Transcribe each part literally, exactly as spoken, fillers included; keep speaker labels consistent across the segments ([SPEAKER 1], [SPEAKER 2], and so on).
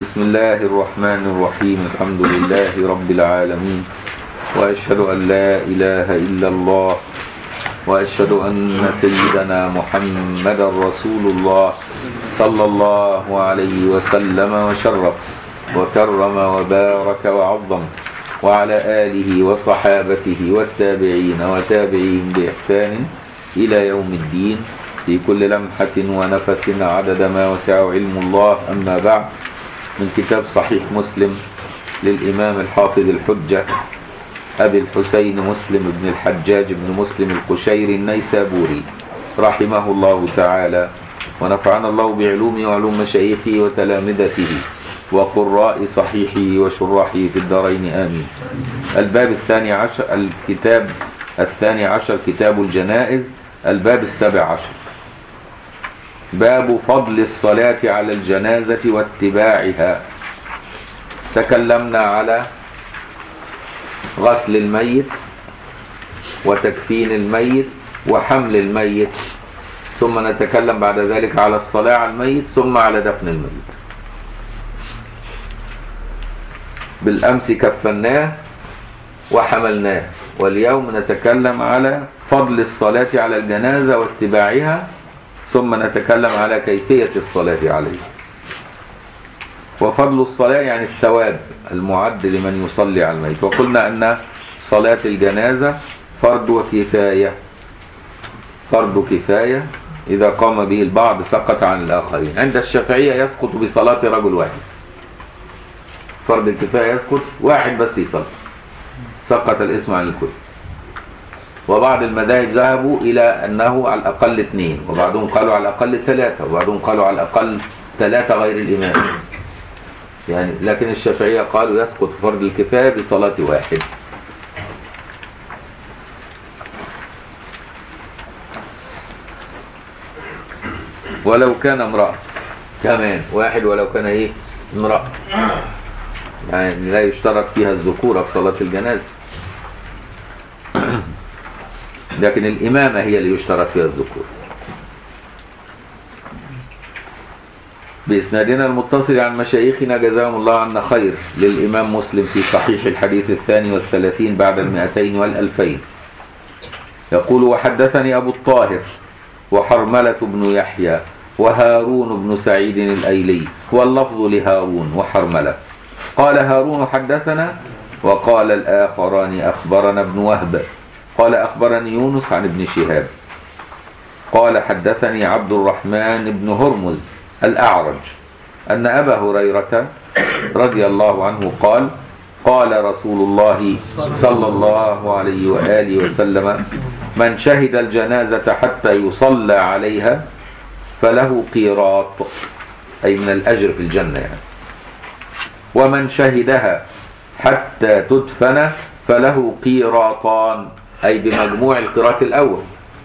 [SPEAKER 1] بسم الله الرحمن الرحيم. الحمد لله رب العالمين، وأشهد أن لا إله إلا الله، وأشهد أن سيدنا محمد رسول الله صلى الله عليه وسلم وشرف وكرم وبارك وعظم، وعلى آله وصحابته والتابعين وتابعين بإحسان إلى يوم الدين، في كل لمحة ونفس عدد ما وسع علم الله. أما بعد، من كتاب صحيح مسلم للإمام الحافظ الحجة أبي الحسين مسلم بن الحجاج بن مسلم القشيري النيسابوري رحمه الله تعالى، ونفعنا الله بعلومه وعلوم مشايخه وتلامذته وقراء صحيحه وشراحه في الدارين آمين. الباب الثاني عشر، الكتاب الثاني عشر كتاب الجنائز، الباب السابع عشر، باب فضل الصلاة على الجنازة واتباعها. تكلمنا على غسل الميت وتكفين الميت وحمل الميت، ثم نتكلم بعد ذلك على الصلاة على الميت، ثم على دفن الميت. بالأمس كفناه وحملناه، واليوم نتكلم على فضل الصلاة على الجنازة واتباعها، ثم نتكلم على كيفية الصلاة عليه. وفضل الصلاة يعني الثواب المعد لمن يصلي على الميت. وقلنا أن صلاة الجنازة فرض كفاية، فرض كفاية إذا قام به البعض سقط عن الآخرين. عند الشافعية يسقط بصلاة رجل واحد، فرض الكفاية يسقط واحد بس يصلي، سقط الاسم عن الكل. وبعض المذاهب ذهبوا إلى أنه على الأقل اثنين، وبعضهم قالوا على الأقل ثلاثة، وبعضهم قالوا على الأقل ثلاثة غير الإمام يعني. لكن الشافعية قالوا يسقط فرض الكفاية بصلاة واحد. ولو كان امرأة كمان، واحد ولو كان إيه امرأة، يعني لا يشترط فيها الذكورة في صلاة الجنازة، لكن الإمامة هي اللي يشترط فيها الذكور. بإسنادنا المتصل عن مشايخنا جزاهم الله عنا خير للإمام مسلم في صحيح الحديث الثاني والثلاثين بعد المئتين والألفين، يقول: وحدثني أبو الطاهر وحرملة بن يحيى وهارون بن سعيد الأيلي، واللفظ لهارون وحرملة. قال هارون: حدثنا، وقال الآخران: أخبرنا ابن وهب، قال: أخبرني يونس عن ابن شهاب، قال: حدثني عبد الرحمن بن هرمز الأعرج أن أبا هريرة رضي الله عنه قال: قال رسول الله صلى الله عليه وآله وسلم: من شهد الجنازة حتى يصلى عليها فله قيراط، أي من الأجر في الجنة يعني. ومن شهدها حتى تدفن فله قيراطان، أي بمجموع القيراط الأول،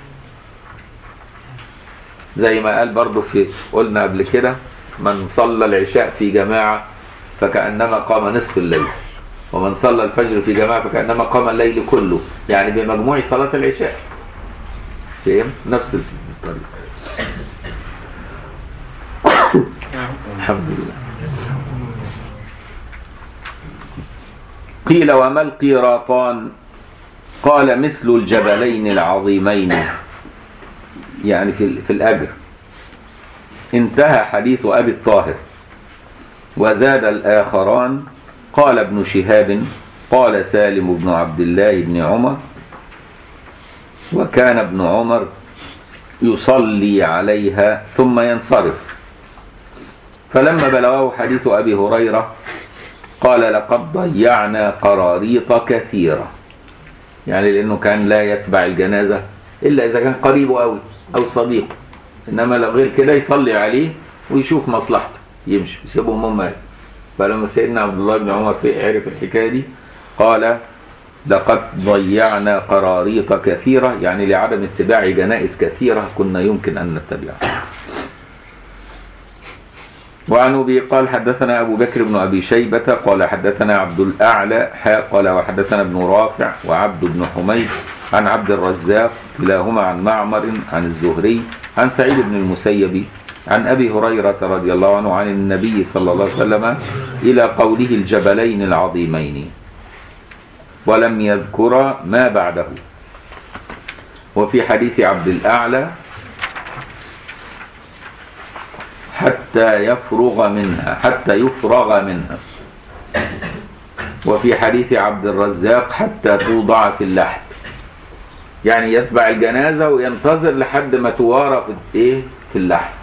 [SPEAKER 1] زي ما قال برضو في قلنا قبل كده: من صلى العشاء في جماعة فكأنما قام نصف الليل، ومن صلى الفجر في جماعة فكأنما قام الليل كله، يعني بمجموع صلاة العشاء. فهم؟ نفس الطريقة. الحمد لله. قيل: وما القيراطان؟ قال: مثل الجبلين العظيمين، يعني في في الأجر. انتهى حديث أبي الطاهر. وزاد الآخران: قال ابن شهاب: قال سالم بن عبد الله بن عمر: وكان ابن عمر يصلي عليها ثم ينصرف. فلما بلغه حديث أبي هريرة قال: لقد ضيعنا قراريط كثيرة، يعني لأنه كان لا يتبع الجنازة إلا إذا كان قريبه أوي أو صديق، إنما لو غير كده يصلي عليه ويشوف مصلحته يمشي يسيبهم هم. فلما سيدنا عبد الله بن عمر عرف الحكاية دي قال: لقد ضيعنا قراريط كثيرة، يعني لعدم اتباع جنائز كثيرة كنا يمكن أن نتبعها. وعن أبي قال: حدثنا أبو بكر بن أبي شيبة قال: حدثنا عبد الأعلى قال: وحدثنا ابن رافع وعبد بن حميد عن عبد الرزاق كلاهما عن معمر عن الزهري عن سعيد بن المسيب عن أبي هريرة رضي الله عنه عن النبي صلى الله عليه وسلم إلى قوله الجبلين العظيمين، ولم يذكر ما بعده. وفي حديث عبد الأعلى حتى يفرغ منها حتى يفرغ منها. وفي حديث عبد الرزاق حتى توضع في اللحد، يعني يتبع الجنازة وينتظر لحد ما توارى في ايه في اللحد.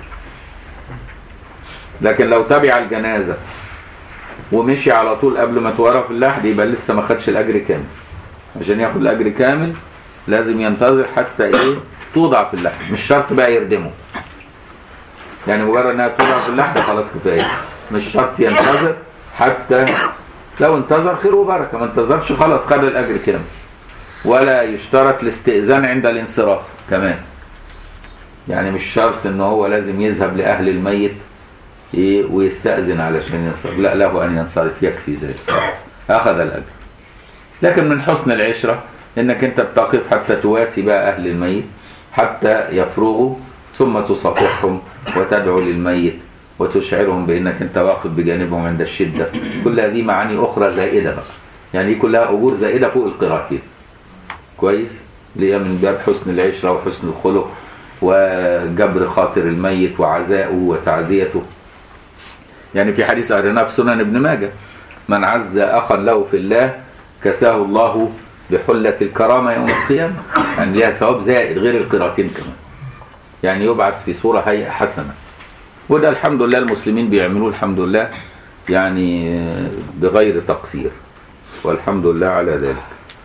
[SPEAKER 1] لكن لو تبع الجنازة ومشي على طول قبل ما توارى في اللحد يبقى لسه ما خدش الأجر كامل. عشان ياخد الأجر كامل لازم ينتظر حتى ايه توضع في اللحد. مش شرط بقى يردمه، يعني مجرد انها توضع في اللحد خلاص كفايه، مش شرط ينتظر. حتى لو انتظر خير وبركه، ما انتظرش خلاص خد الاجر كامل. ولا يشترط الاستئذان عند الانصراف كمان، يعني مش شرط ان هو لازم يذهب لاهل الميت ايه ويستأذن علشان ينصرف، لا، له ان ينصرف يكفي ذلك، اخذ الاجر. لكن من حسن العشره انك انت بتقف حتى تواسي بقى اهل الميت حتى يفرغوا، ثم تصافحهم وتدعو للميت وتشعرهم بانك انت واقف بجانبهم عند الشده. كل هذه معاني اخرى زائده بقى، يعني كلها اجور زائده فوق القراءتين. كويس، اللي هي من باب حسن العشره وحسن الخلق وجبر خاطر الميت وعزائه وتعزيته. يعني في حديث قريناه في سنن ابن ماجه: من عز اخا له في الله كساه الله بحله الكرامه يوم القيامه، يعني لها ثواب زائد غير القراءتين كمان، يعني يبعث في صوره هيئه حسنه. وده الحمد لله المسلمين بيعملوه الحمد لله، يعني بغير تقصير، والحمد لله على ذلك.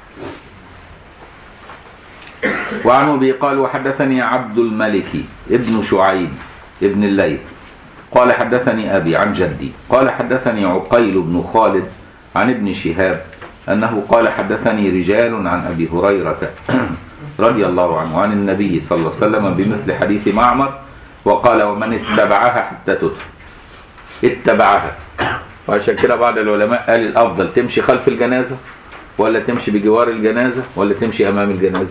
[SPEAKER 1] وعن أبي قال: وحدثني عبد الملك ابن شعيب ابن الليث قال حدثني أبي عن جدي قال حدثني عقيل بن خالد عن ابن شهاب أنه قال حدثني رجال عن أبي هريرة رضي الله عنه عن النبي صلى الله عليه وسلم بمثل حديث معمر، وقال: ومن اتبعها حتى تدفن. اتبعها، وعشان كده بعض العلماء قال الأفضل تمشي خلف الجنازة ولا تمشي بجوار الجنازة ولا تمشي أمام الجنازة.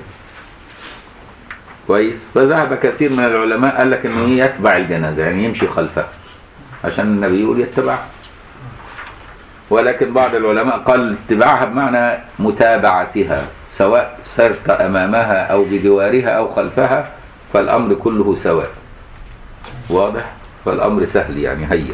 [SPEAKER 1] كويس، فذهب كثير من العلماء قال لك انه يتبع الجنازة، يعني يمشي خلفها عشان النبي يقول يتبعها. ولكن بعض العلماء قال اتباعها بمعنى متابعتها، سواء سرت امامها او بجوارها او خلفها فالامر كله سواء. واضح؟ فالامر سهل يعني هين.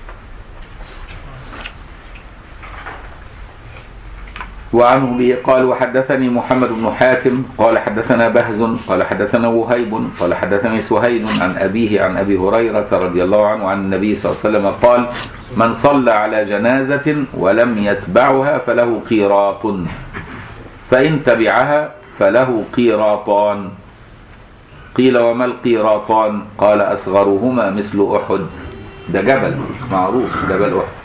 [SPEAKER 1] وعنه به قال: وحدثني محمد بن حاتم قال حدثنا بهز قال حدثنا وهيب قال حدثني سهيل عن أبيه عن أبي هريرة رضي الله عنه عن النبي صلى الله عليه وسلم قال: من صلى على جنازة ولم يتبعها فله قيراط، فإن تبعها فله قيراطان. قيل: وما القيراطان؟ قال: أصغرهما مثل أحد. ده جبل معروف، جبل أحد،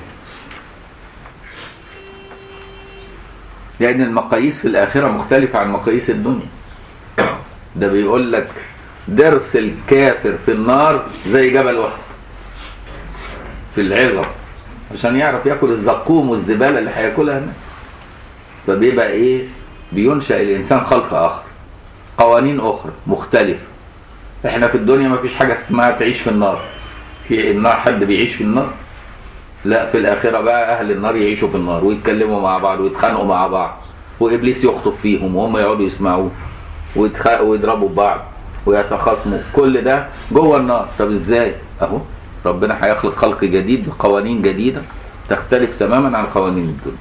[SPEAKER 1] لأن المقاييس في الآخرة مختلفة عن مقاييس الدنيا. ده بيقول لك درس الكافر في النار زي جبل أحد في العظم، عشان يعرف يأكل الزقوم والزبالة اللي هياكلها هنا. فبيبقى إيه؟ بينشأ الإنسان خلق آخر، قوانين أخرى مختلفة. إحنا في الدنيا ما فيش حاجة اسمها تعيش في النار. في النار حد بيعيش في النار؟ لا، في الآخرة بقى أهل النار يعيشوا في النار ويتكلموا مع بعض ويتخانقوا مع بعض، وإبليس يخطب فيهم وهم يقعدوا يسمعوه ويضربوا بعض ويتخاصموا. كل ده جوه النار. طب إزاي؟ أهو ربنا هيخلق خلق جديد بقوانين جديدة تختلف تماما عن قوانين الدنيا.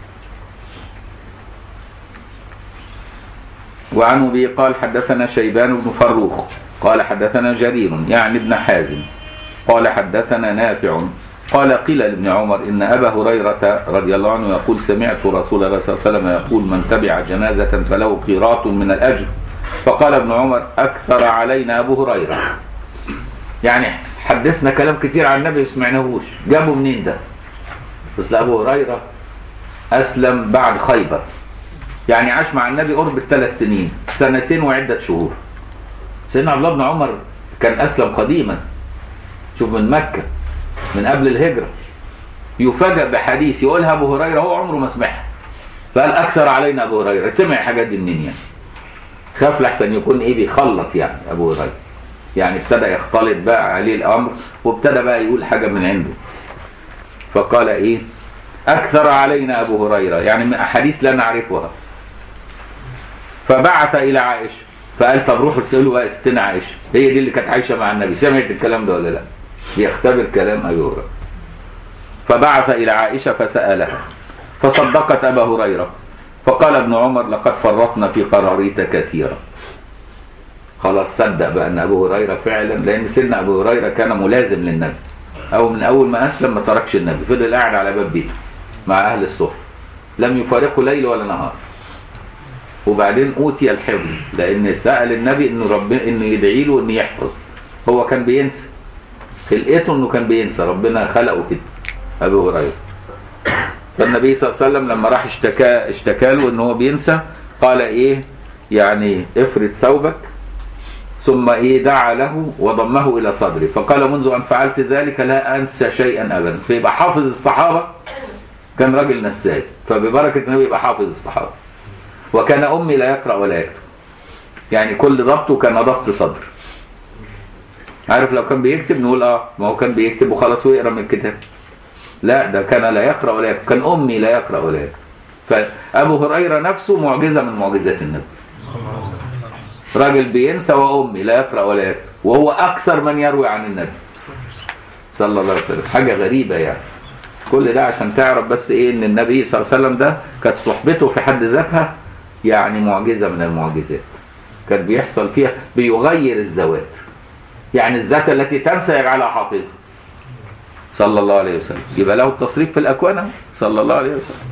[SPEAKER 1] وعنه به قال: حدثنا شيبان بن فروخ قال حدثنا جرير يعني ابن حازم قال حدثنا نافع قال: قيل لابن عمر إن أبا هريرة رضي الله عنه يقول: سمعت رسول الله صلى الله عليه وسلم يقول: من تبع جنازة فله قيراط من الأجر. فقال ابن عمر: أكثر علينا أبو هريرة. يعني حدثنا كلام كتير عن النبي وسمعناهوش، جابوا منين ده؟ بس أبو هريرة أسلم بعد خيبر، يعني عاش مع النبي قرب الثلاث سنين، سنتين وعدة شهور. سيدنا عبد الله بن عمر كان أسلم قديما، شوف، من مكة، من قبل الهجرة، يفاجأ بحديث يقولها أبو هريرة هو عمره ما سمعها. فقال: أكثر علينا أبو هريرة. سمع الحاجات دي منين يعني؟ خاف لحسن يكون إيه بيخلط يعني أبو هريرة. يعني ابتدى يختلط بقى عليه الأمر، وابتدى بقى يقول حاجة من عنده. فقال إيه؟ أكثر علينا أبو هريرة، يعني من أحاديث لا نعرفها. فبعث إلى عائشة فقال طب روحوا تسألوا بقى ستنا عائشة، هي دي اللي كانت عايشة مع النبي، سمعت الكلام ده ولا لا؟ بيختبر كلام أبي هريرة. فبعث إلى عائشة فسألها فصدقت أبا هريرة. فقال ابن عمر لقد فرطنا في قراريط كثيرة. خلاص صدق بقى أن أبو هريرة فعلا، لأن سيدنا أبو هريرة كان ملازم للنبي، أو من أول ما أسلم ما تركش النبي، فضل قاعد على باب بيته مع أهل الصف لم يفارقوا ليل ولا نهار. وبعدين أوتي الحفظ لأن سأل النبي إنه ربنا إنه يدعي له إنه يحفظ. هو كان بينسى، خلقته إنه كان بينسى، ربنا خلقه كده أبو هريرة. فالنبي صلى الله عليه وسلم لما راح اشتكى اشتكى له إنه هو بينسى، قال إيه يعني افرد ثوبك، ثم إيه دعا له وضمه إلى صدره، فقال منذ أن فعلت ذلك لا أنسى شيئا أبدا. فيبقى حافظ الصحابة، كان راجل نساج، فببركة النبي يبقى حافظ الصحابة. وكان أمي لا يقرأ ولا يكتب، يعني كل ضبطه كان ضبط صدر. عارف لو كان بيكتب نقول اه ما هو كان بيكتب وخلاص ويقرأ من الكتاب، لا ده كان لا يقرأ ولا يكتب، كان أمي لا يقرأ ولا يكتب. فأبو هريرة نفسه معجزة من معجزات النبي، راجل بينسى وأمي لا يقرأ ولا يكتب، وهو أكثر من يروي عن النبي صلى الله عليه وسلم. حاجة غريبة يعني. كل ده عشان تعرف بس إيه إن النبي صلى الله عليه وسلم ده كانت صحبته في حد ذاتها يعني معجزة من المعجزات. كان بيحصل فيها بيغير الذوات، يعني الذات التي تنسى يجعلها حافظة صلى الله عليه وسلم. يبقى له التصريف في الأكوان صلى الله عليه وسلم.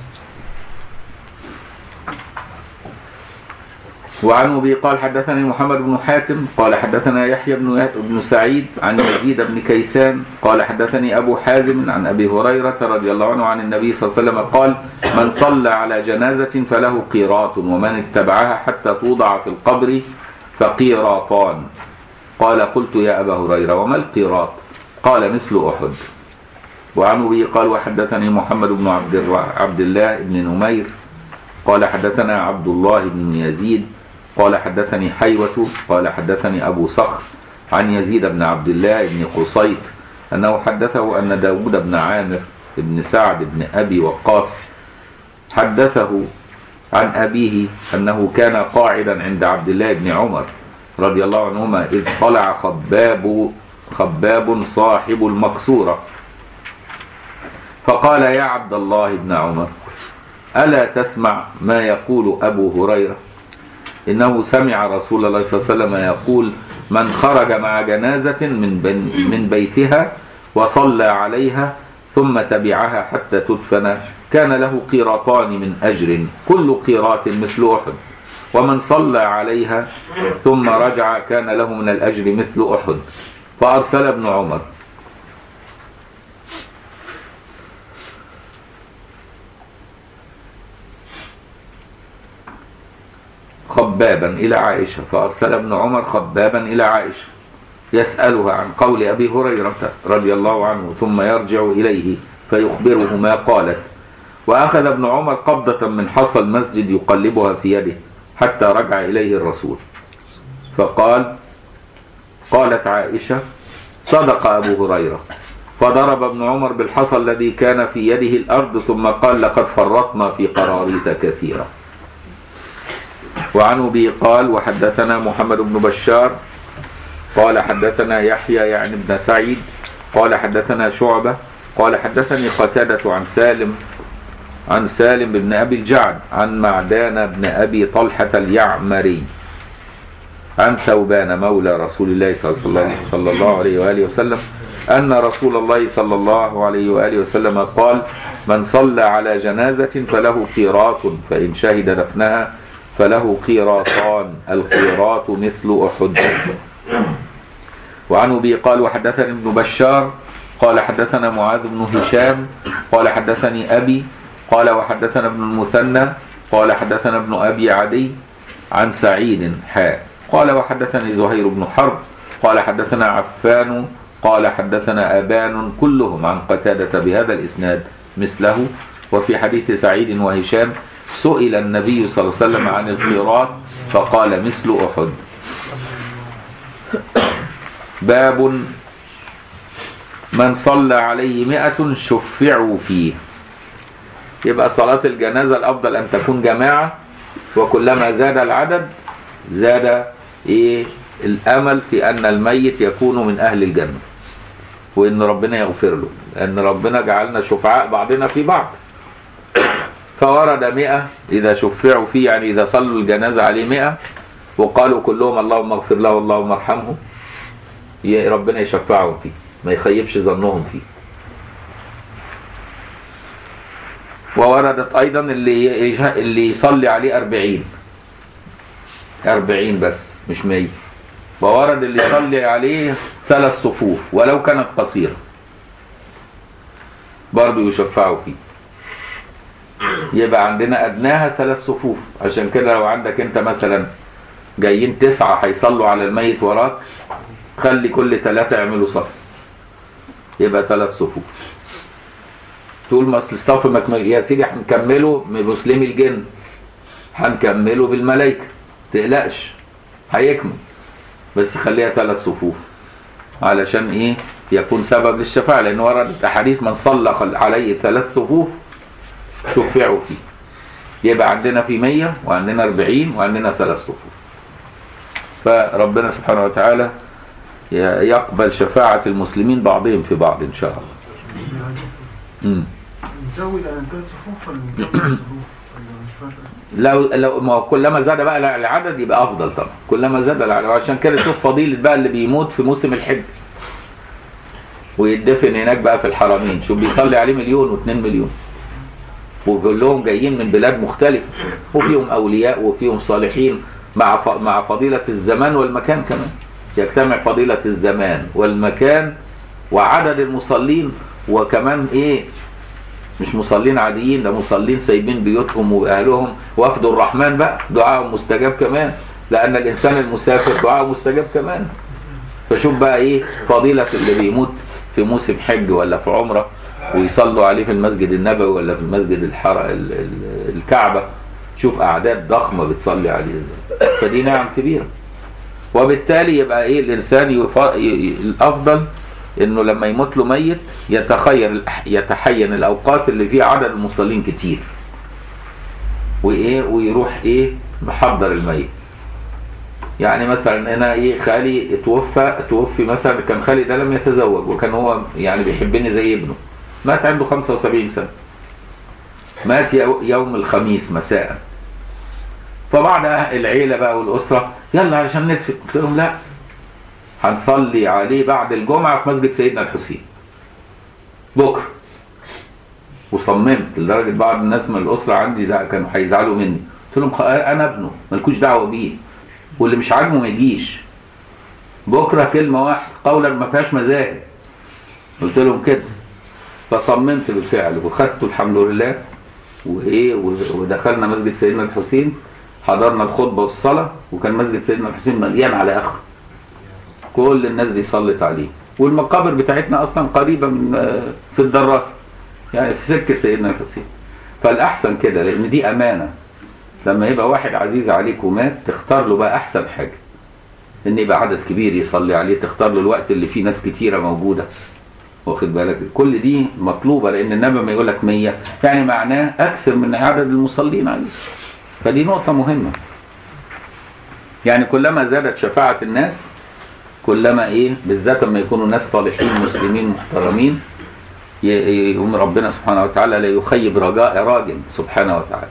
[SPEAKER 1] وعن أبي قال حدثني محمد بن حاتم قال حدثنا يحيى بن بن سعيد عن يزيد بن كيسان قال حدثني أبو حازم عن أبي هريرة رضي الله عنه عن النبي صلى الله عليه وسلم قال من صلى على جنازة فله قيراط، ومن اتبعها حتى توضع في القبر فقيراطان. قال قلت يا أبا هريرة وما القيراط؟ قال مثل أحد. وعن أبي قال وحدثني محمد بن عبد, عبد الله بن نمير قال حدثنا عبد الله بن يزيد قال حدثني حيوة قال حدثني أبو صخر عن يزيد بن عبد الله بن قصيط أنه حدثه أن داود بن عامر بن سعد بن أبي وقاص حدثه عن أبيه أنه كان قاعدا عند عبد الله بن عمر رضي الله عنهما إذ طلع خباب خباب صاحب المقصورة فقال يا عبد الله بن عمر ألا تسمع ما يقول أبو هريرة؟ إنه سمع رسول الله صلى الله عليه وسلم يقول من خرج مع جنازة من, من بيتها وصلى عليها ثم تبعها حتى تدفن كان له قيراطان من أجر كل قيراط مثل أحد، ومن صلى عليها ثم رجع كان له من الأجر مثل أحد. فأرسل ابن عمر خبابا إلى عائشة فأرسل ابن عمر خبابا إلى عائشة يسألها عن قول أبي هريرة رضي الله عنه ثم يرجع إليه فيخبره ما قالت. وأخذ ابن عمر قبضة من حصى المسجد يقلبها في يده حتى رجع إليه الرسول فقال قالت عائشة صدق أبو هريرة، فضرب ابن عمر بالحصى الذي كان في يده الأرض ثم قال لقد فرطنا في قراريط كثيرة. وعن أبي قال وحدثنا محمد بن بشار قال حدثنا يحيى يعني ابن سعيد قال حدثنا شعبة قال حدثني قتادة عن سالم عن سالم بن أبي الجعد عن معدان بن أبي طلحة اليعمري عن ثوبان مولى رسول الله صلى الله عليه وآله وسلم أن رسول الله صلى الله عليه وآله وسلم قال من صلى على جنازة فله قيراط فإن شهد دفنها فله قيراطان القيراط مثل أحد. وعن أبي قال وحدثني ابن بشار قال حدثنا معاذ بن هشام قال حدثني أبي قال وحدثنا ابن المثنى قال حدثنا ابن أبي عدي عن سعيد حاء قال وحدثني زهير بن حرب قال حدثنا عفان قال حدثنا أبان كلهم عن قتادة بهذا الإسناد مثله. وفي حديث سعيد وهشام سئل النبي صلى الله عليه وسلم عن القيراط فقال مثل أحد. باب من صلى عليه مئة شفعوا فيه. يبقى صلاة الجنازة الأفضل أن تكون جماعة، وكلما زاد العدد زاد إيه الأمل في أن الميت يكون من أهل الجنة، وإن ربنا يغفر له، لأن ربنا جعلنا شفعاء بعضنا في بعض. فورد مئة إذا شفعوا فيه، يعني إذا صلوا الجنازة عليه مئة وقالوا كلهم اللهم اغفر له واللهم ارحمه، ربنا يشفعهم فيه، ما يخيبش ظنهم فيه. ووردت أيضا اللي اللي يصلي عليه أربعين أربعين بس مش مية. وورد اللي يصلي عليه ثلاث صفوف ولو كانت قصيرة برضو يشفعوا فيه. يبقى عندنا أدناها ثلاث صفوف. عشان كده لو عندك انت مثلا جايين تسعة هيصلوا على الميت وراك، خلي كل ثلاثة يعملوا صف، يبقى ثلاث صفوف. تقول ما اصل الصف مكمل يا سيدي، هنكمله من مسلمي الجن، هنكمله بالملائكة، تقلقش هيكمل، بس خليها ثلاث صفوف علشان ايه يكون سبب للشفاعة. لان وردت احاديث من صلى عليه ثلاث صفوف شفعوا فيه. يبقى عندنا في مية وعندنا أربعين وعندنا ثلاث صفوف. فربنا سبحانه وتعالى يقبل شفاعة المسلمين بعضهم في بعض إن شاء الله. امم
[SPEAKER 2] نزود على ثلاث صفوف ولا نزود صفوف؟
[SPEAKER 1] لو لو ما كلما زاد بقى العدد يبقى افضل طبعا، كلما زاد العدد. عشان كده شوف فضيله بقى اللي بيموت في موسم الحج ويدفن هناك بقى في الحرمين، شوف بيصلي عليه مليون واثنين مليون، وكلهم جايين من بلاد مختلفه، وفيهم اولياء وفيهم صالحين، مع مع فضيله الزمان والمكان كمان. يجتمع فضيله الزمان والمكان وعدد المصلين، وكمان ايه مش مصلين عاديين، ده مصلين سايبين بيوتهم واهلهم، وفد الرحمن بقى دعاء مستجاب كمان، لان الانسان المسافر دعاء مستجاب كمان. فشوف بقى ايه فضيلة اللي بيموت في موسم حج ولا في عمرة ويصلوا عليه في المسجد النبوي ولا في المسجد الحر الكعبة، شوف اعداد ضخمة بتصلي عليه ازاي. فدي نعم كبيرة. وبالتالي يبقى ايه الانسان يف... الافضل انه لما يموت له ميت يتخير يتحين الاوقات اللي فيها عدد المصلين كتير، وايه ويروح ايه محضر الميت. يعني مثلا انا ايه خالي اتوفى توفي مثلا، كان خالي ده لم يتزوج وكان هو يعني بيحبني زي ابنه، مات عنده خمسة وسبعين سنة، مات يوم الخميس مساء. فبعد العيلة بقى والأسرة يلا علشان ندفن، قلت لهم لا، هنصلي عليه بعد الجمعة في مسجد سيدنا الحسين بكرة. وصممت لدرجة بعض الناس من الأسرة عندي كانوا هيزعلوا مني، قلت لهم أنا ابنه مالكوش دعوة بيه، واللي مش عاجبه ما يجيش، بكرة كلمة واحدة قولا ما فيهاش مذاهب، قلت لهم كده. فصممت بالفعل وخدته الحمد لله، وإيه ودخلنا مسجد سيدنا الحسين، حضرنا الخطبة والصلاة، وكان مسجد سيدنا الحسين مليان على آخر، كل الناس دي صلت عليه. والمقابر بتاعتنا اصلا قريبه من في الدراسه، يعني في سكه سيدنا الحسين. فالاحسن كده، لان دي امانه، لما يبقى واحد عزيز عليك ومات تختار له بقى احسن حاجه، ان يبقى عدد كبير يصلي عليه، تختار له الوقت اللي فيه ناس كتيره موجوده، واخد بالك. كل دي مطلوبه، لان النبي ما يقول لك مية يعني معناه اكثر من عدد المصلين عليه. فدي نقطه مهمه، يعني كلما زادت شفاعه الناس كلما ايه بالذات لما يكونوا ناس صالحين مسلمين محترمين، يقوم ربنا سبحانه وتعالى لا يخيب رجاء راجل سبحانه وتعالى.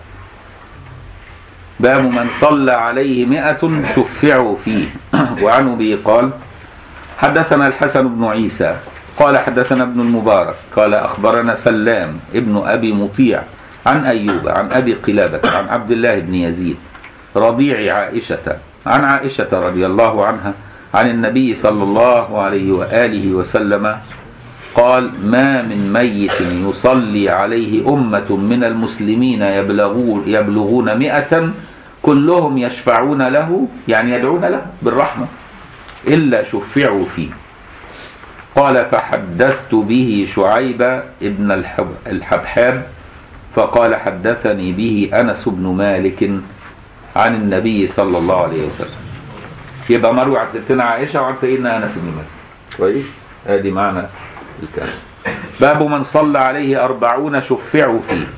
[SPEAKER 1] باب من صلى عليه مئة شفعوا فيه. وعنه به قال حدثنا الحسن بن عيسى قال حدثنا ابن المبارك قال أخبرنا سلام ابن أبي مطيع عن أيوب عن أبي قلابة عن عبد الله بن يزيد رضيع عائشة عن عائشة رضي الله عنها عن النبي صلى الله عليه وآله وسلم قال ما من ميت يصلي عليه أمة من المسلمين يبلغون, يبلغون مئة كلهم يشفعون له، يعني يدعون له بالرحمة، إلا شفعوا فيه. قال فحدثت به شعيب ابن الحبحاب فقال حدثني به أنس بن مالك عن النبي صلى الله عليه وسلم. يبقى مروي عن ستنا عائشة وعن سيدنا أنس بن مالك. كويس؟ ادي معنى الكلام. باب من صلى عليه أربعون شفعوا فيه.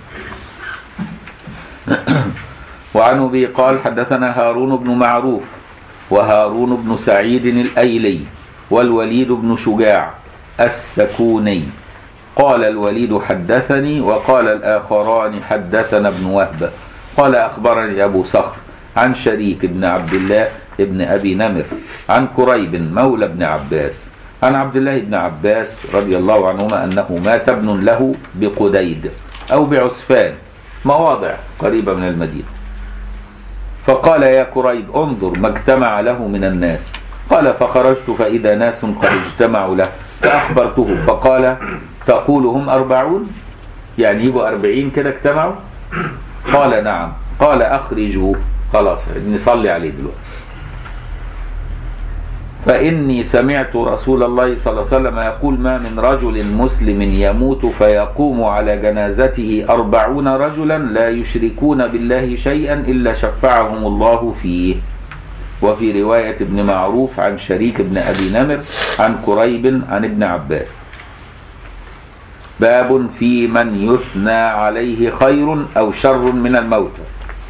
[SPEAKER 1] وعن أبي قال حدثنا هارون بن معروف وهارون بن سعيد الأيلي والوليد بن شجاع السكوني. قال الوليد حدثني وقال الآخران حدثنا ابن وهب قال أخبرني أبو صخر عن شريك بن عبد الله ابن أبي نمر عن كريب مولى ابن عباس عن عبد الله بن عباس رضي الله عنهما أنه مات ابن له بقديد أو بعسفان مواضع قريبة من المدينة. فقال يا كريب انظر ما اجتمع له من الناس. قال فخرجت فإذا ناس قد اجتمعوا له فأخبرته فقال تقول هم أربعون يعني يبقوا أربعين كده اجتمعوا. قال نعم. قال أخرجوا خلاص نصلي عليه دلوقتي. فإني سمعت رسول الله صلى الله عليه وسلم يقول ما من رجل مسلم يموت فيقوم على جنازته أربعون رجلا لا يشركون بالله شيئا إلا شفعهم الله فيه. وفي رواية ابن معروف عن شريك بن أبي نمر عن كريب عن ابن عباس. باب في من يثنى عليه خير أو شر من الموتى.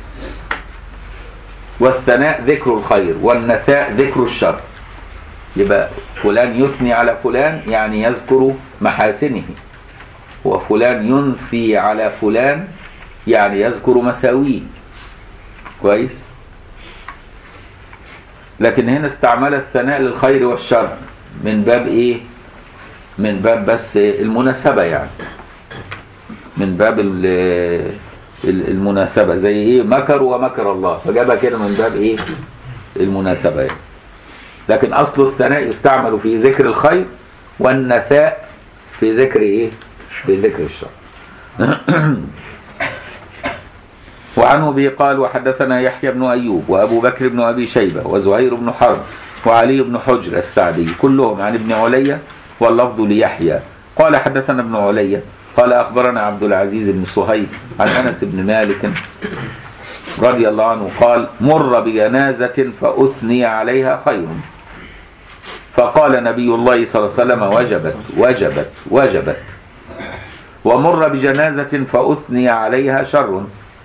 [SPEAKER 1] والثناء ذكر الخير والنثاء ذكر الشر. يبقى فلان يثني على فلان يعني يذكر محاسنه، وفلان ينثي على فلان يعني يذكر مساويه. كويس؟ لكن هنا استعمل الثناء للخير والشر من باب ايه؟ من باب بس المناسبة، يعني من باب المناسبة زي ايه؟ مكر ومكر الله، فجابها كده من باب ايه؟ المناسبة يعني. لكن أصل الثناء يستعمل في ذكر الخير والنثاء في ذكر إيه؟ في ذكر الشر. وعن أبي قال وحدثنا يحيى بن أيوب وأبو بكر بن أبي شيبة وزهير بن حرب وعلي بن حجر السعدي كلهم عن ابن علية واللفظ ليحيى. قال حدثنا ابن علية قال أخبرنا عبد العزيز بن صهيب عن أنس بن مالك رضي الله عنه قال مر بجنازة فأثني عليها خير فقال نبي الله صلى الله عليه وسلم وجبت وجبت وجبت. ومر بجنازة فأثني عليها شر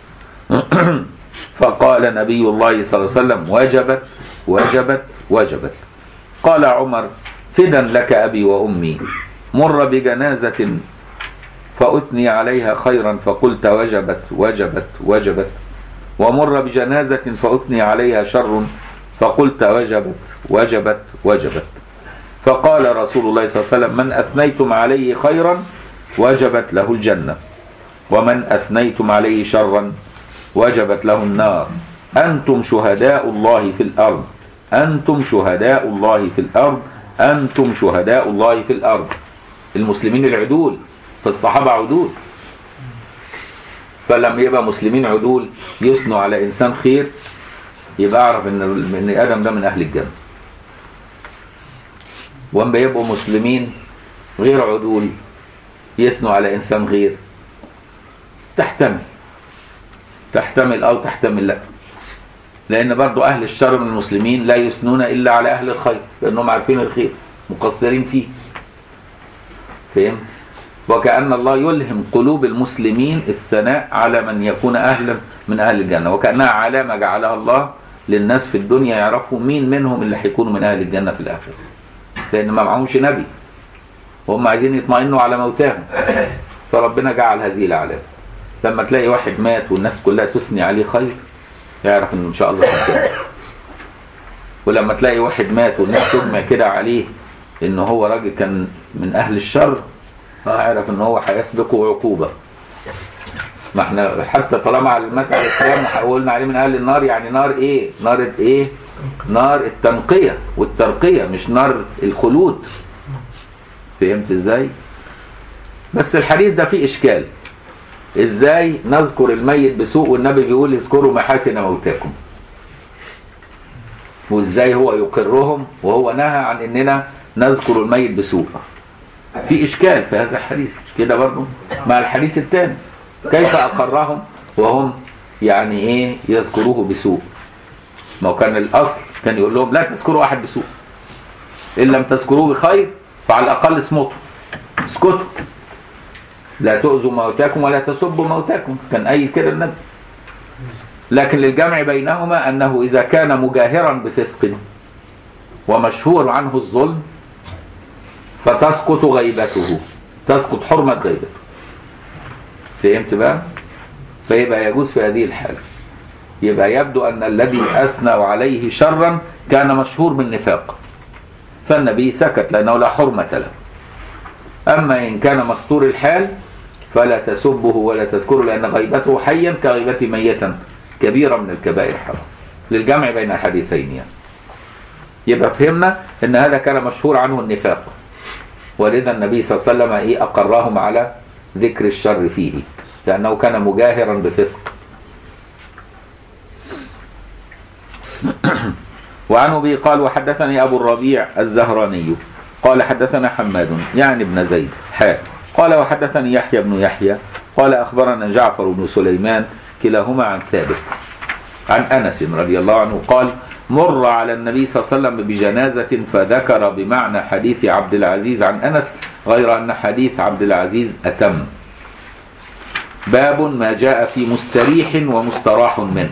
[SPEAKER 1] فقال نبي الله صلى الله عليه وسلم وجبت وجبت وجبت. قال عمر فدا لك أبي وأمي مر بجنازة فأثني عليها خيرا فقلت وجبت وجبت وجبت. ومر بجنازة فأثني عليها شر فقلت وجبت وجبت وجبت. فقال رسول الله صلى الله عليه وسلم من أثنيتم عليه خيرا وجبت له الجنة ومن أثنيتم عليه شرا وجبت له النار. أنتم شهداء الله في الأرض أنتم شهداء الله في الأرض أنتم شهداء الله في الأرض. المسلمين العدول، فالصحابة عدول، فلما يبقى مسلمين عدول يثنوا على إنسان خير يبقى أعرف إن إن آدم ده من أهل الجنة. وأما يبقوا مسلمين غير عدول يثنوا على إنسان غير تحتمل تحتمل أو تحتمل لا، لأن برضو أهل الشر من المسلمين لا يثنون إلا على أهل الخير لأنهم عارفين الخير مقصرين فيه. فهم؟ وكأن الله يلهم قلوب المسلمين الثناء على من يكون أهلا من أهل الجنة، وكأنها علامة جعلها الله للناس في الدنيا يعرفوا مين منهم اللي هيكونوا من أهل الجنة في الآخرة، لأن ما معهمش نبي وهم عايزين يطمئنوا على موتاهم، فربنا جعل هذه العلامة. لما تلاقي واحد مات والناس كلها تثني عليه خير يعرف إن إن شاء الله تنتهي. ولما تلاقي واحد مات والناس تجمع كده عليه إن هو راجل كان من أهل الشر اعرف ان هو هيسبقه عقوبه. ما احنا حتى طالما علمت على الاسلام وقلنا عليه من اهل النار، يعني نار ايه؟ نار ايه؟ نار التنقيه والترقيه، مش نار الخلود. فهمت ازاي؟ بس الحديث ده فيه اشكال. ازاي نذكر الميت بسوء والنبي بيقول اذكروا محاسن موتاكم؟ وازاي هو يقرهم وهو نهى عن اننا نذكر الميت بسوء؟ في إشكال في هذا الحديث، مش كده برضه؟ مع الحديث الثاني كيف أقرهم وهم يعني إيه يذكروه بسوء؟ ما هو كان الأصل كان يقول لهم لا تذكروا أحد بسوء، إن لم تذكروه بخير فعلى الأقل اسمطوا اسكتوا، لا تؤذوا موتاكم ولا تسبوا موتاكم، كان أي كده النبي. لكن للجمع بينهما أنه إذا كان مجاهرا بفسق ومشهور عنه الظلم فتسقط غيبته، تسقط حرمة غيبته. فهمت بقى؟ فيبقى يجوز في هذه الحالة. يبقى يبدو أن الذي أثنوا عليه شرا كان مشهور بالنفاق، فالنبي سكت لأنه لا حرمة له. أما إن كان مستور الحال فلا تسبه ولا تذكره، لأن غيبته حيا كغيبة ميتا كبيرة من الكبائر حرام، للجمع بين الحديثين يعني. يبقى فهمنا أن هذا كان مشهور عنه النفاق، ولذا النبي صلى الله عليه وسلم إيه أقرهم على ذكر الشر فيه، لأنه كان مجاهرا بفسق. وعنه به قال وحدثني أبو الربيع الزهراني قال حدثنا حماد يعني ابن زيد حاء قال وحدثني يحيى بن يحيى قال أخبرنا جعفر بن سليمان كلاهما عن ثابت عن أنس رضي الله عنه قال مر على النبي صلى الله عليه وسلم بجنازة فذكر بمعنى حديث عبد العزيز عن أنس، غير أن حديث عبد العزيز أتم. باب ما جاء في مستريح ومستراح منه.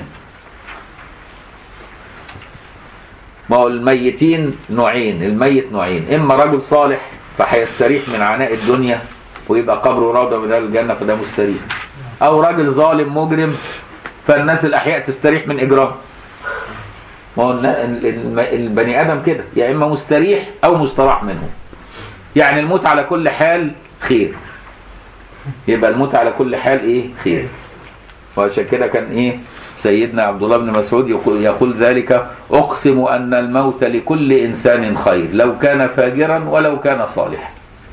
[SPEAKER 1] ما هو الميتين نوعين، الميت نوعين، إما رجل صالح فحيستريح من عناء الدنيا ويبقى قبره روضة من رياض الجنة فده مستريح، أو رجل ظالم مجرم فالناس الأحياء تستريح من إجرام. ما هو البني آدم كده، يا إما مستريح أو مستراح منه، يعني الموت على كل حال خير، يبقى الموت على كل حال إيه خير. وعشان كده كان إيه سيدنا عبد الله بن مسعود يقول, يقول ذلك أقسم أن الموت لكل إنسان خير لو كان فاجرا ولو كان صالحا.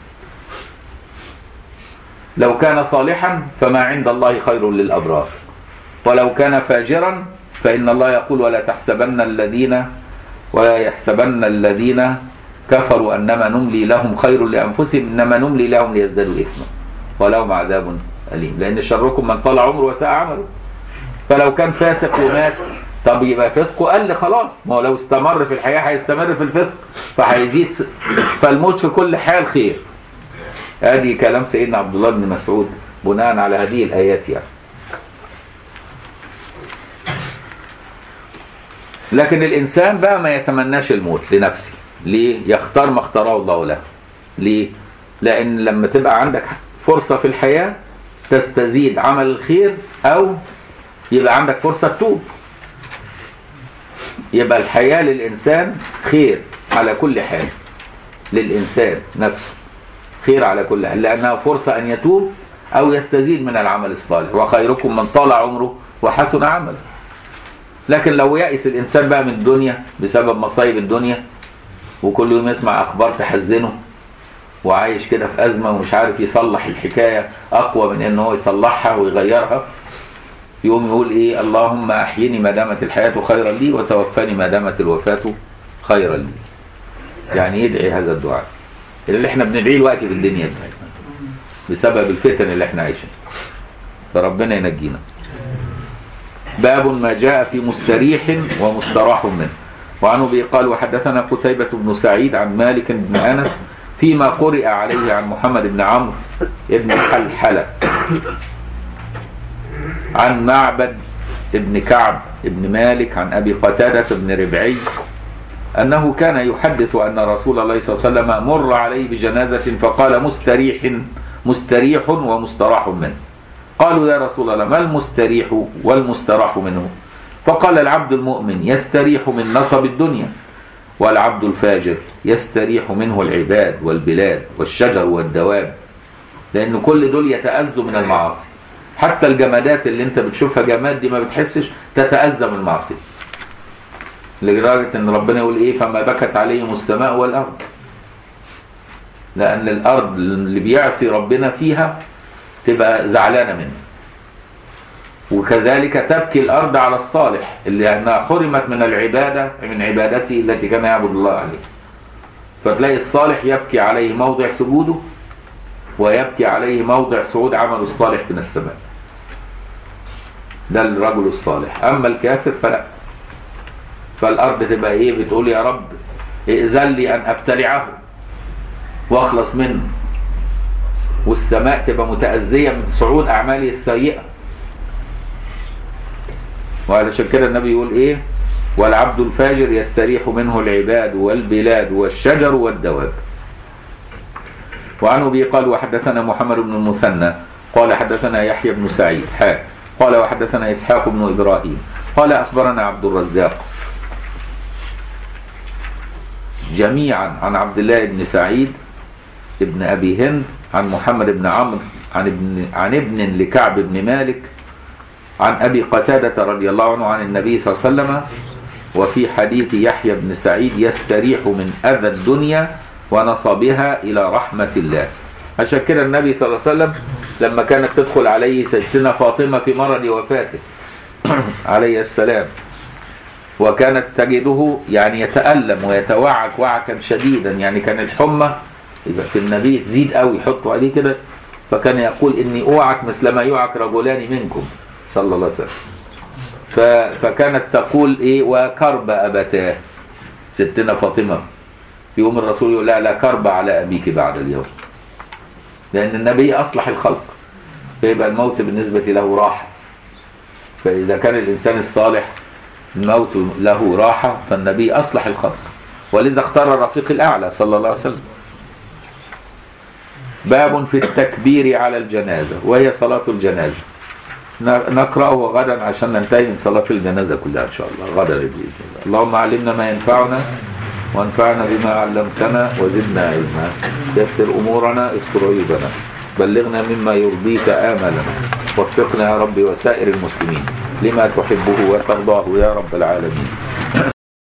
[SPEAKER 1] لو كان صالحا فما عند الله خير للأبرار، ولو كان فاجرا فإن الله يقول ولا تحسبن الذين ولا يحسبن الذين كفروا أنما نملي لهم خير لأنفسهم إنما نملي لهم ليزدادوا إثما ولهم عذاب أليم، لأن شركم من طال عمره وساء عمله. فلو كان فاسق ومات طب يبقى فسقه قل خلاص، ما هو لو استمر في الحياة هيستمر في الفسق فهيزيد، فالموت في كل حال خير. ادي كلام سيدنا عبد الله بن مسعود بناء على هذه الآيات يعني. لكن الإنسان بقى ما يتمناش الموت لنفسه، ليه؟ يختار ما اختاره الله له. ليه؟ لأن لما تبقى عندك فرصة في الحياة تستزيد عمل الخير أو يبقى عندك فرصة تتوب، يبقى الحياة للإنسان خير على كل حال، للإنسان نفسه خير على كل حال، لأنها فرصة أن يتوب أو يستزيد من العمل الصالح، وخيركم من طال عمره وحسن عمله. لكن لو يأس الإنسان بقى من الدنيا بسبب مصايب الدنيا وكل يوم يسمع أخبار تحزنه وعايش كده في أزمة ومش عارف يصلح الحكاية أقوى من أنه يصلحها ويغيرها، يقوم يقول إيه اللهم أحيني ما دامت الحياة خيرا لي وتوفاني ما دامت الوفاة خيرا لي. يعني يدعي هذا الدعاء اللي احنا بندعيه الوقت في الدنيا دي بسبب الفتن اللي احنا عايشين، فربنا ينجينا. باب ما جاء في مستريح ومستراح منه. وعنه به قال وحدثنا قتيبة بن سعيد عن مالك بن أنس فيما قرئ عليه عن محمد بن عمرو بن حلحلة عن معبد ابن كعب ابن مالك عن أبي قتادة بن ربعي أنه كان يحدث أن رسول الله صلى الله عليه وسلم مر عليه بجنازة فقال مستريح مستريح ومستراح منه. قالوا يا رسول الله ما المستريح والمستراح منه؟ فقال العبد المؤمن يستريح من نصب الدنيا، والعبد الفاجر يستريح منه العباد والبلاد والشجر والدواب، لأن كل دول يتأذوا من المعاصي. حتى الجمادات اللي انت بتشوفها جماد دي ما بتحسش تتأذى من المعصية، لدرجة ان ربنا يقول ايه فما بكت عليهم السماء والأرض، لأن الأرض اللي بيعصي ربنا فيها تبقى زعلانة منه، وكذلك تبكي الأرض على الصالح اللي أنها حرمت من العبادة من عبادته التي كان يعبد الله عليه. فتلاقي الصالح يبكي عليه موضع سجوده ويبكي عليه موضع صعود عمله الصالح من السماء، ده الرجل الصالح. أما الكافر فلا، فالأرض تبقى إيه؟ بتقول يا رب ائذن لي أن أبتلعه وأخلص منه، والسماء تبقى متأذية من صعود أعماله السيئة. وعلشان كده النبي يقول إيه؟ والعبد الفاجر يستريح منه العباد والبلاد والشجر والدواب. وعن أبي قال وحدثنا محمد بن المثنى قال حدثنا يحيى بن سعيد حا قال وحدثنا إسحاق بن إبراهيم قال أخبرنا عبد الرزاق جميعا عن عبد الله بن سعيد ابن أبي هند عن محمد بن عمرو عن ابن, عن ابن لكعب بن مالك عن أبي قتادة رضي الله عنه عن النبي صلى الله عليه وسلم. وفي حديث يحيى بن سعيد يستريح من أذى الدنيا ونصبها إلى رحمة الله. عشان كده النبي صلى الله عليه وسلم لما كانت تدخل عليه سيدتنا فاطمة في مرض وفاته عليه السلام، وكانت تجده يعني يتألم ويتوعك وعكا شديدا، يعني كان الحمى في النبي تزيد قوي يحطوا عليه كده، فكان يقول إني أوعك مثل ما يوعك رجلان منكم صلى الله عليه وسلم. فكانت تقول إيه وكرب أبتاه ستنا فاطمة، يوم الرسول يقول لا لا كرب على أبيك بعد اليوم، لأن النبي أصلح الخلق، فيبقى الموت بالنسبة له راحة. فإذا كان الإنسان الصالح الموت له راحة، فالنبي أصلح الخلق، ولذا اختار الرفيق الأعلى صلى الله عليه وسلم. باب في التكبير على الجنازة، وهي صلاة الجنازة. نقرأه غدا عشان ننتهي من صلاة الجنازة كلها إن شاء الله غدا بإذن الله. اللهم علمنا ما ينفعنا وانفعنا بما علمتنا وزدنا علما، يسر أمورنا استر عيوبنا، بلغنا مما يرضيك آملنا، وفقنا يا رب وسائر المسلمين لما تحبه وترضاه يا رب العالمين.